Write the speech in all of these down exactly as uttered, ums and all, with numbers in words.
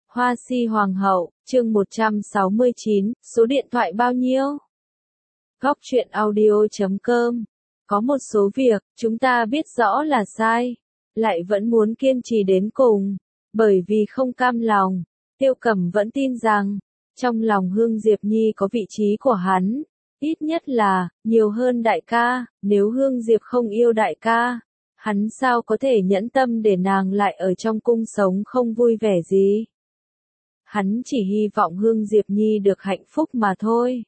Hoa si Hoàng hậu, chương một trăm sáu mươi chín, số điện thoại bao nhiêu? Góc truyện audio chấm com. Có một số việc, chúng ta biết rõ là sai, lại vẫn muốn kiên trì đến cùng, bởi vì không cam lòng. Tiêu Cẩm vẫn tin rằng, trong lòng Hương Diệp Nhi có vị trí của hắn, ít nhất là, nhiều hơn đại ca, nếu Hương Diệp không yêu đại ca, hắn sao có thể nhẫn tâm để nàng lại ở trong cung sống không vui vẻ gì. Hắn chỉ hy vọng Hương Diệp Nhi được hạnh phúc mà thôi.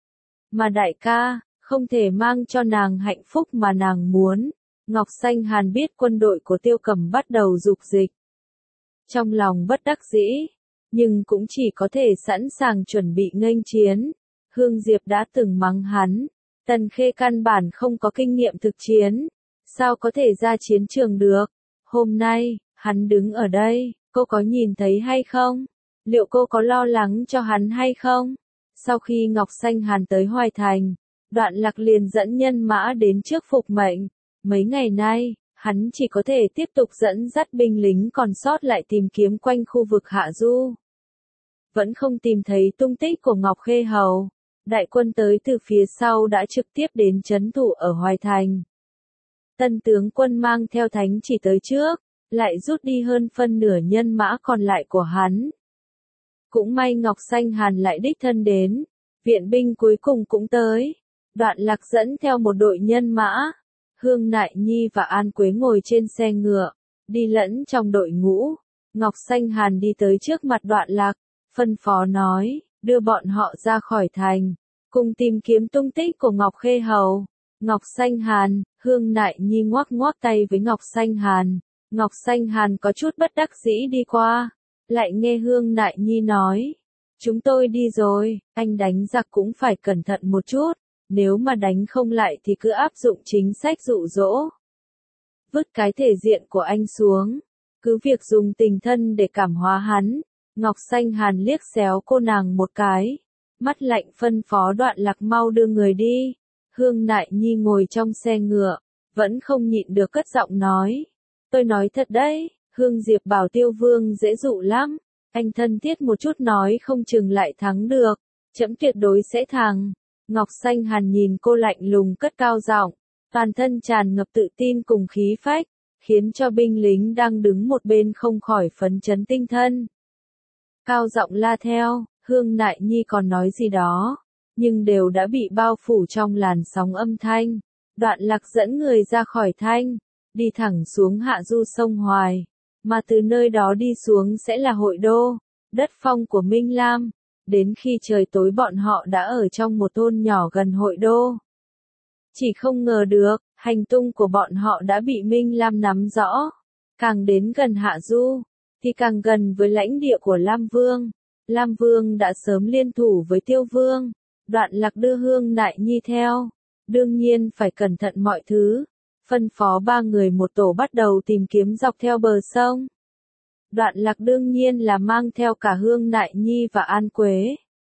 Mà đại ca, không thể mang cho nàng hạnh phúc mà nàng muốn. Ngọc Xanh Hàn biết quân đội của Tiêu Cẩm bắt đầu dục dịch. Trong lòng bất đắc dĩ, nhưng cũng chỉ có thể sẵn sàng chuẩn bị nghênh chiến. Hương Diệp đã từng mắng hắn, Tần Khê căn bản không có kinh nghiệm thực chiến, sao có thể ra chiến trường được. Hôm nay, hắn đứng ở đây, cô có nhìn thấy hay không? Liệu cô có lo lắng cho hắn hay không? Sau khi Ngọc Xanh Hàn tới Hoài Thành, Đoạn Lạc liền dẫn nhân mã đến trước phục mệnh. Mấy ngày nay, hắn chỉ có thể tiếp tục dẫn dắt binh lính còn sót lại tìm kiếm quanh khu vực Hạ Du. Vẫn không tìm thấy tung tích của Ngọc Khê Hầu. Đại quân tới từ phía sau đã trực tiếp đến trấn thủ ở Hoài Thành. Tân tướng quân mang theo thánh chỉ tới trước, lại rút đi hơn phân nửa nhân mã còn lại của hắn. Cũng may Ngọc Xanh Hàn lại đích thân đến, viện binh cuối cùng cũng tới. Đoạn Lạc dẫn theo một đội nhân mã, Hương Nại Nhi và An Quế ngồi trên xe ngựa, đi lẫn trong đội ngũ. Ngọc Xanh Hàn đi tới trước mặt Đoạn Lạc, phân phó nói, đưa bọn họ ra khỏi thành, cùng tìm kiếm tung tích của Ngọc Khê Hầu. Ngọc Xanh Hàn, Hương Nại Nhi ngoắc ngoắc tay với Ngọc Xanh Hàn. Ngọc Xanh Hàn có chút bất đắc dĩ đi qua, lại nghe Hương Nại Nhi nói, chúng tôi đi rồi, anh đánh giặc cũng phải cẩn thận một chút, nếu mà đánh không lại thì cứ áp dụng chính sách dụ dỗ. Vứt cái thể diện của anh xuống, cứ việc dùng tình thân để cảm hóa hắn. Ngọc Xanh Hàn liếc xéo cô nàng một cái, mắt lạnh phân phó Đoạn Lạc mau đưa người đi. Hương Nại Nhi ngồi trong xe ngựa, vẫn không nhịn được cất giọng nói, tôi nói thật đấy, Hương Diệp bảo Tiêu Vương dễ dụ lắm, anh thân thiết một chút nói không chừng lại thắng được, trẫm tuyệt đối sẽ thắng. Ngọc Xanh Hàn nhìn cô lạnh lùng cất cao giọng, toàn thân tràn ngập tự tin cùng khí phách, khiến cho binh lính đang đứng một bên không khỏi phấn chấn tinh thần. Cao giọng la theo, Hương Nại Nhi còn nói gì đó, nhưng đều đã bị bao phủ trong làn sóng âm thanh. Đoạn Lạc dẫn người ra khỏi thành, đi thẳng xuống hạ du sông Hoài, mà từ nơi đó đi xuống sẽ là Hội Đô, đất phong của Minh Lam. Đến khi trời tối bọn họ đã ở trong một thôn nhỏ gần Hội Đô. Chỉ không ngờ được, hành tung của bọn họ đã bị Minh Lam nắm rõ. Càng đến gần Hạ Du, thì càng gần với lãnh địa của Lam Vương. Lam Vương đã sớm liên thủ với Tiêu Vương. Đoạn Lạc đưa Hương Nại Nhi theo, đương nhiên phải cẩn thận mọi thứ. Phân phó ba người một tổ bắt đầu tìm kiếm dọc theo bờ sông. Đoạn Lạc đương nhiên là mang theo cả Hương Nại Nhi và An Quế.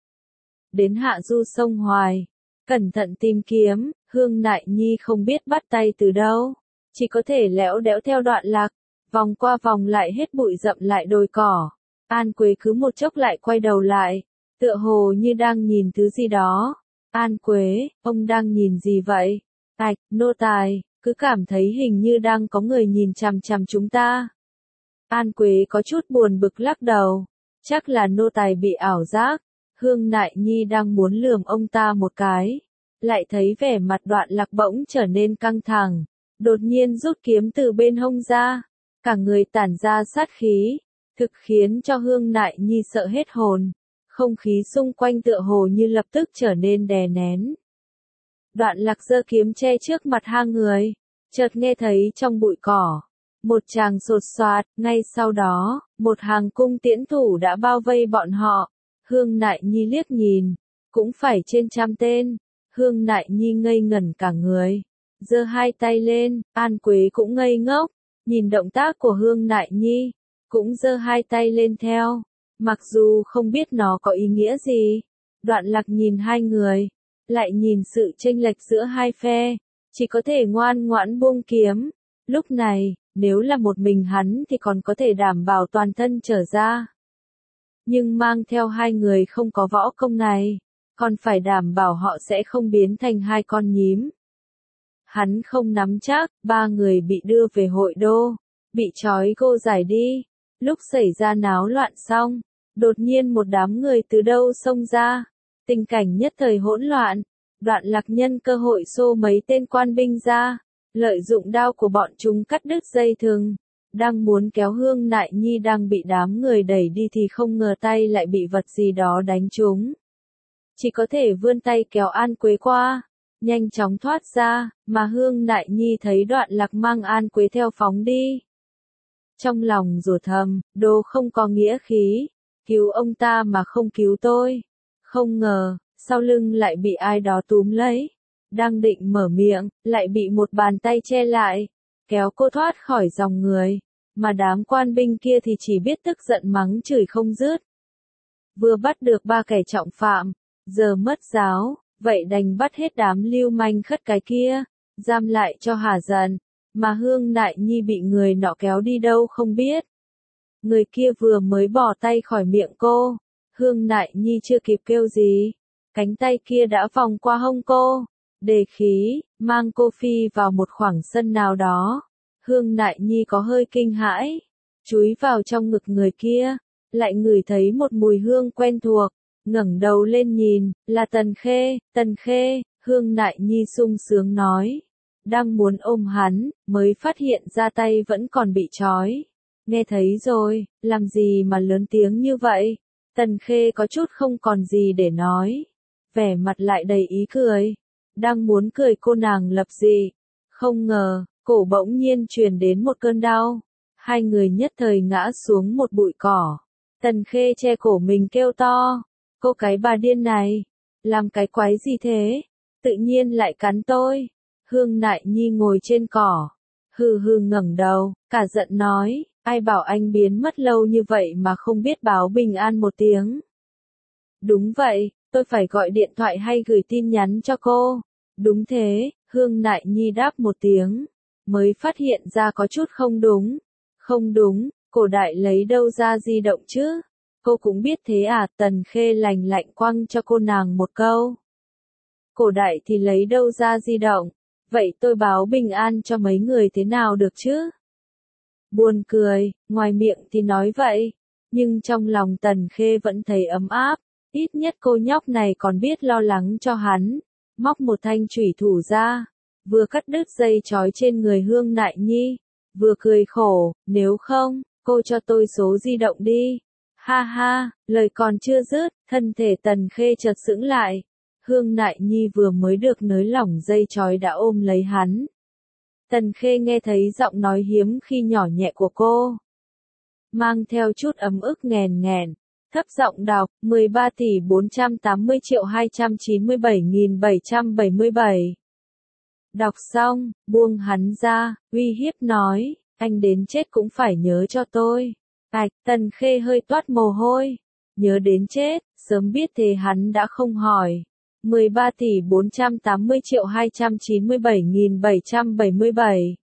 Đến hạ du sông Hoài, cẩn thận tìm kiếm, Hương Nại Nhi không biết bắt tay từ đâu, chỉ có thể lẽo đẽo theo Đoạn Lạc, vòng qua vòng lại hết bụi rậm lại đồi cỏ. An Quế cứ một chốc lại quay đầu lại, tựa hồ như đang nhìn thứ gì đó. An Quế, ông đang nhìn gì vậy? Ạch, nô tài, cứ cảm thấy hình như đang có người nhìn chằm chằm chúng ta. An Quế có chút buồn bực lắc đầu, chắc là nô tài bị ảo giác. Hương Nại Nhi đang muốn lườm ông ta một cái, lại thấy vẻ mặt Đoạn Lạc bỗng trở nên căng thẳng, đột nhiên rút kiếm từ bên hông ra, cả người tản ra sát khí, thực khiến cho Hương Nại Nhi sợ hết hồn, không khí xung quanh tựa hồ như lập tức trở nên đè nén. Đoạn Lạc giơ kiếm che trước mặt hai người, chợt nghe thấy trong bụi cỏ, một tràng sột soạt, ngay sau đó, một hàng cung tiễn thủ đã bao vây bọn họ. Hương Nại Nhi liếc nhìn, cũng phải trên trăm tên. Hương Nại Nhi ngây ngẩn cả người, giơ hai tay lên. An Quế cũng ngây ngốc, nhìn động tác của Hương Nại Nhi, cũng giơ hai tay lên theo, mặc dù không biết nó có ý nghĩa gì. Đoạn Lạc nhìn hai người, lại nhìn sự chênh lệch giữa hai phe, chỉ có thể ngoan ngoãn buông kiếm. Lúc này, nếu là một mình hắn thì còn có thể đảm bảo toàn thân trở ra. nhưng mang theo hai người không có võ công này, còn phải đảm bảo họ sẽ không biến thành hai con nhím. Hắn không nắm chắc, ba người bị đưa về hội đô, bị trói gô giải đi. Lúc xảy ra náo loạn xong, đột nhiên một đám người từ đâu xông ra, tình cảnh nhất thời hỗn loạn. Đoạn Lạc nhân cơ hội xô mấy tên quan binh ra, lợi dụng đao của bọn chúng cắt đứt dây thừng, đang muốn kéo Hương Nại Nhi đang bị đám người đẩy đi thì không ngờ tay lại bị vật gì đó đánh trúng. Chỉ có thể vươn tay kéo An Quế qua, nhanh chóng thoát ra, mà Hương Nại Nhi thấy Đoạn Lạc mang An Quế theo phóng đi. Trong lòng rủa thầm, đồ không có nghĩa khí, cứu ông ta mà không cứu tôi. Không ngờ, sau lưng lại bị ai đó túm lấy. Đang định mở miệng, lại bị một bàn tay che lại, kéo cô thoát khỏi dòng người. Mà đám quan binh kia thì chỉ biết tức giận mắng chửi không dứt. Vừa bắt được ba kẻ trọng phạm, giờ mất giáo, vậy đành bắt hết đám lưu manh khất cái kia, giam lại cho hả giận. Mà Hương Nại Nhi bị người nọ kéo đi đâu không biết. Người kia vừa mới bỏ tay khỏi miệng cô, Hương Nại Nhi chưa kịp kêu gì, cánh tay kia đã vòng qua hông cô, đề khí, mang cô phi vào một khoảng sân nào đó. Hương Nại Nhi có hơi kinh hãi, chúi vào trong ngực người kia, lại ngửi thấy một mùi hương quen thuộc, ngẩng đầu lên nhìn, là Tần Khê. Tần Khê, Hương Nại Nhi sung sướng nói, đang muốn ôm hắn, mới phát hiện ra tay vẫn còn bị trói. Nghe thấy rồi, làm gì mà lớn tiếng như vậy? Tần Khê có chút không còn gì để nói, vẻ mặt lại đầy ý cười, đang muốn cười cô nàng lập dị, không ngờ, cổ bỗng nhiên truyền đến một cơn đau, hai người nhất thời ngã xuống một bụi cỏ. Tần Khê che cổ mình kêu to, cô cái bà điên này, làm cái quái gì thế, tự nhiên lại cắn tôi. Hương Nại Nhi ngồi trên cỏ, hừ hừ ngẩng đầu, cả giận nói, ai bảo anh biến mất lâu như vậy mà không biết báo bình an một tiếng. Đúng vậy, tôi phải gọi điện thoại hay gửi tin nhắn cho cô. Đúng thế, Hương Nại Nhi đáp một tiếng, mới phát hiện ra có chút không đúng. Không đúng, cổ đại lấy đâu ra di động chứ? Cô cũng biết thế à? Tần Khê lành lạnh quăng cho cô nàng một câu. Cổ đại thì lấy đâu ra di động? Vậy tôi báo bình an cho mấy người thế nào được chứ? Buồn cười, ngoài miệng thì nói vậy, nhưng trong lòng Tần Khê vẫn thấy ấm áp, ít nhất cô nhóc này còn biết lo lắng cho hắn. Móc một thanh chủy thủ ra, vừa cắt đứt dây trói trên người Hương Nại Nhi, vừa cười khổ, nếu không, cô cho tôi số di động đi. Ha ha, lời còn chưa dứt, thân thể Tần Khê chợt sững lại. Hương Nại Nhi vừa mới được nới lỏng dây trói đã ôm lấy hắn. Tần Khê nghe thấy giọng nói hiếm khi nhỏ nhẹ của cô, mang theo chút ấm ức nghèn nghèn, thấp giọng đọc, mười ba tỷ bốn trăm tám mươi triệu hai trăm chín mươi bảy nghìn bảy trăm bảy mươi bảy. Đọc xong, buông hắn ra, uy hiếp nói, anh đến chết cũng phải nhớ cho tôi. Ảch, Tần Khê hơi toát mồ hôi, nhớ đến chết, sớm biết thế hắn đã không hỏi. mười ba tỷ bốn trăm tám mươi triệu hai trăm chín mươi bảy nghìn bảy trăm bảy mươi bảy.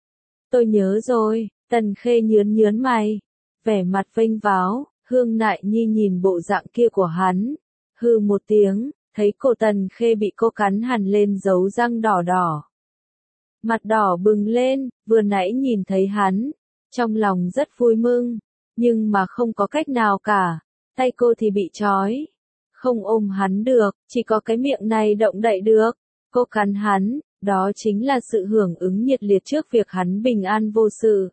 Tôi nhớ rồi, Tần Khê nhướn nhướn mày, vẻ mặt vênh váo. Hương Nại Nhi nhìn bộ dạng kia của hắn, hừ một tiếng, thấy cổ Tần Khê bị cô cắn hằn lên dấu răng đỏ đỏ. Mặt đỏ bừng lên, vừa nãy nhìn thấy hắn, trong lòng rất vui mừng, nhưng mà không có cách nào cả, tay cô thì bị trói, không ôm hắn được, chỉ có cái miệng này động đậy được. Cô cắn hắn, đó chính là sự hưởng ứng nhiệt liệt trước việc hắn bình an vô sự.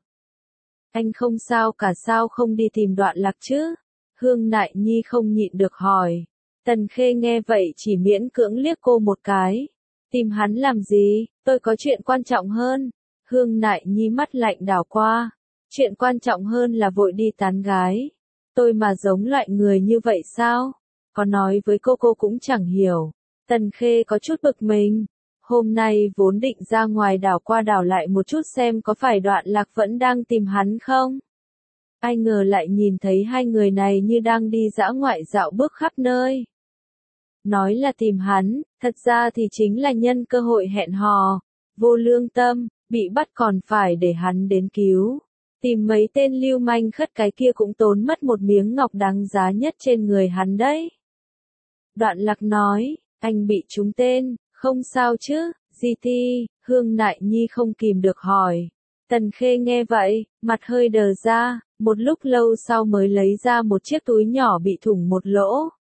Anh không sao cả sao không đi tìm Đoạn Lạc chứ? Hương Nại Nhi không nhịn được hỏi. Tần Khê nghe vậy chỉ miễn cưỡng liếc cô một cái. Tìm hắn làm gì, tôi có chuyện quan trọng hơn. Hương Nại Nhi mắt lạnh đảo qua. Chuyện quan trọng hơn là vội đi tán gái. Tôi mà giống loại người như vậy sao? Có nói với cô cô cũng chẳng hiểu. Tần Khê có chút bực mình. Hôm nay vốn định ra ngoài đảo qua đảo lại một chút xem có phải Đoạn Lạc vẫn đang tìm hắn không. Ai ngờ lại nhìn thấy hai người này như đang đi dã ngoại dạo bước khắp nơi. Nói là tìm hắn, thật ra thì chính là nhân cơ hội hẹn hò. Vô lương tâm, bị bắt còn phải để hắn đến cứu. Tìm mấy tên lưu manh khất cái kia cũng tốn mất một miếng ngọc đáng giá nhất trên người hắn đấy. Đoạn Lạc nói, anh bị trúng tên, không sao chứ, Di Ti, Hương Nại Nhi không kìm được hỏi. Tần Khê nghe vậy, mặt hơi đờ ra, một lúc lâu sau mới lấy ra một chiếc túi nhỏ bị thủng một lỗ.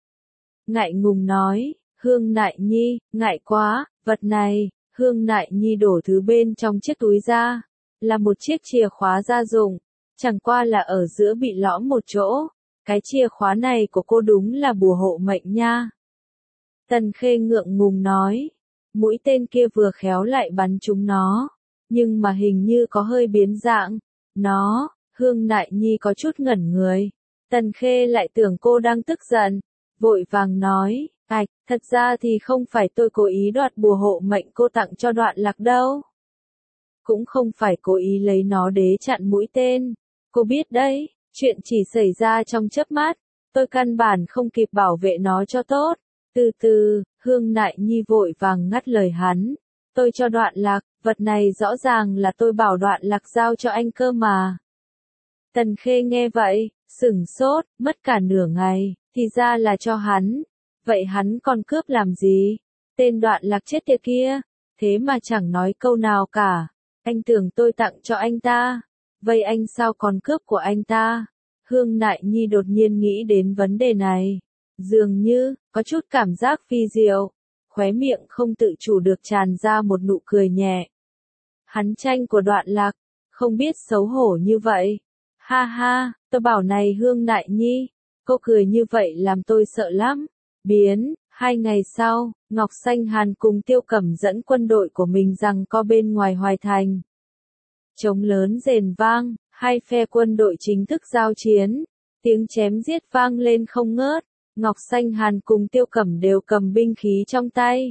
Ngại ngùng nói, Hương Nại Nhi, ngại quá, vật này, Hương Nại Nhi đổ thứ bên trong chiếc túi ra, là một chiếc chìa khóa gia dụng, chẳng qua là ở giữa bị lõm một chỗ, cái chìa khóa này của cô đúng là bùa hộ mệnh nha. Tần Khê ngượng ngùng nói, mũi tên kia vừa khéo lại bắn trúng nó, nhưng mà hình như có hơi biến dạng, nó, Hương Nại Nhi có chút ngẩn người, Tần Khê lại tưởng cô đang tức giận, vội vàng nói, ạch, thật ra thì không phải tôi cố ý đoạt bùa hộ mệnh cô tặng cho Đoạn Lạc đâu. Cũng không phải cố ý lấy nó để chặn mũi tên, cô biết đấy, chuyện chỉ xảy ra trong chớp mắt, tôi căn bản không kịp bảo vệ nó cho tốt. Từ từ, Hương Nại Nhi vội vàng ngắt lời hắn, tôi cho Đoạn Lạc, vật này rõ ràng là tôi bảo Đoạn Lạc giao cho anh cơ mà. Tần Khê nghe vậy, sửng sốt, mất cả nửa ngày, thì ra là cho hắn, vậy hắn còn cướp làm gì? Tên Đoạn Lạc chết tiệt kia, thế mà chẳng nói câu nào cả, anh tưởng tôi tặng cho anh ta, vậy anh sao còn cướp của anh ta? Hương Nại Nhi đột nhiên nghĩ đến vấn đề này. Dường như, có chút cảm giác phi diệu, khóe miệng không tự chủ được tràn ra một nụ cười nhẹ. Hắn tranh của Đoạn Lạc, không biết xấu hổ như vậy. Ha ha, tôi bảo này Hương Nại Nhi, cô cười như vậy làm tôi sợ lắm. Biến, hai ngày sau, Ngọc Xanh Hàn cùng Tiêu Cẩm dẫn quân đội của mình giằng co bên ngoài Hoài Thành. Trống lớn rền vang, hai phe quân đội chính thức giao chiến, tiếng chém giết vang lên không ngớt. Ngọc Xanh Hàn cùng Tiêu Cẩm đều cầm binh khí trong tay.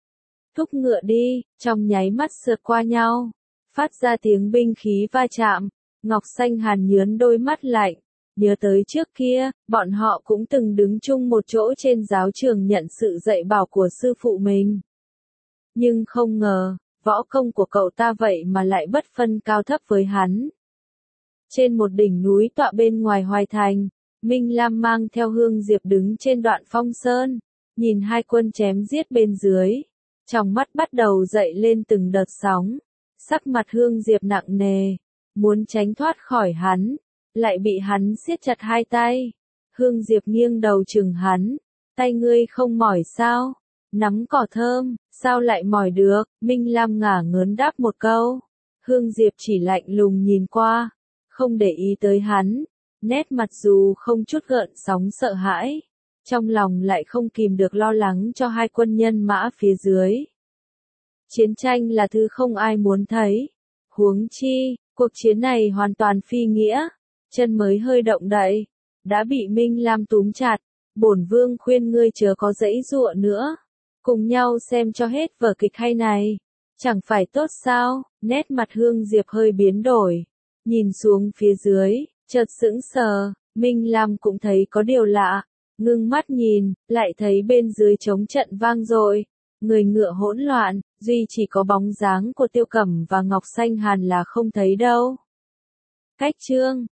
Thúc ngựa đi, trong nháy mắt sượt qua nhau, phát ra tiếng binh khí va chạm. Ngọc Xanh Hàn nhướng đôi mắt lạnh, nhớ tới trước kia, bọn họ cũng từng đứng chung một chỗ trên giáo trường nhận sự dạy bảo của sư phụ mình. Nhưng không ngờ, võ công của cậu ta vậy mà lại bất phân cao thấp với hắn. Trên một đỉnh núi tọa bên ngoài Hoài Thành, Minh Lam mang theo Hương Diệp đứng trên đoạn phong sơn, nhìn hai quân chém giết bên dưới, trong mắt bắt đầu dậy lên từng đợt sóng, sắc mặt Hương Diệp nặng nề, muốn tránh thoát khỏi hắn, lại bị hắn siết chặt hai tay. Hương Diệp nghiêng đầu chừng hắn, tay ngươi không mỏi sao? Nắm cỏ thơm, sao lại mỏi được? Minh Lam ngả ngớn đáp một câu. Hương Diệp chỉ lạnh lùng nhìn qua, không để ý tới hắn. Nét mặt dù không chút gợn sóng sợ hãi, trong lòng lại không kìm được lo lắng cho hai quân nhân mã phía dưới. Chiến tranh là thứ không ai muốn thấy. Huống chi, cuộc chiến này hoàn toàn phi nghĩa. Chân mới hơi động đậy, đã bị Minh Lam túm chặt. Bổn vương khuyên ngươi chớ có giãy giụa nữa. Cùng nhau xem cho hết vở kịch hay này. Chẳng phải tốt sao? Nét mặt Hương Diệp hơi biến đổi. Nhìn xuống phía dưới. Chợt sững sờ, Minh Lam cũng thấy có điều lạ, ngưng mắt nhìn, lại thấy bên dưới trống trận vang dội, người ngựa hỗn loạn, duy chỉ có bóng dáng của Tiêu Cẩm và Ngọc Xanh Hàn là không thấy đâu. Cách chương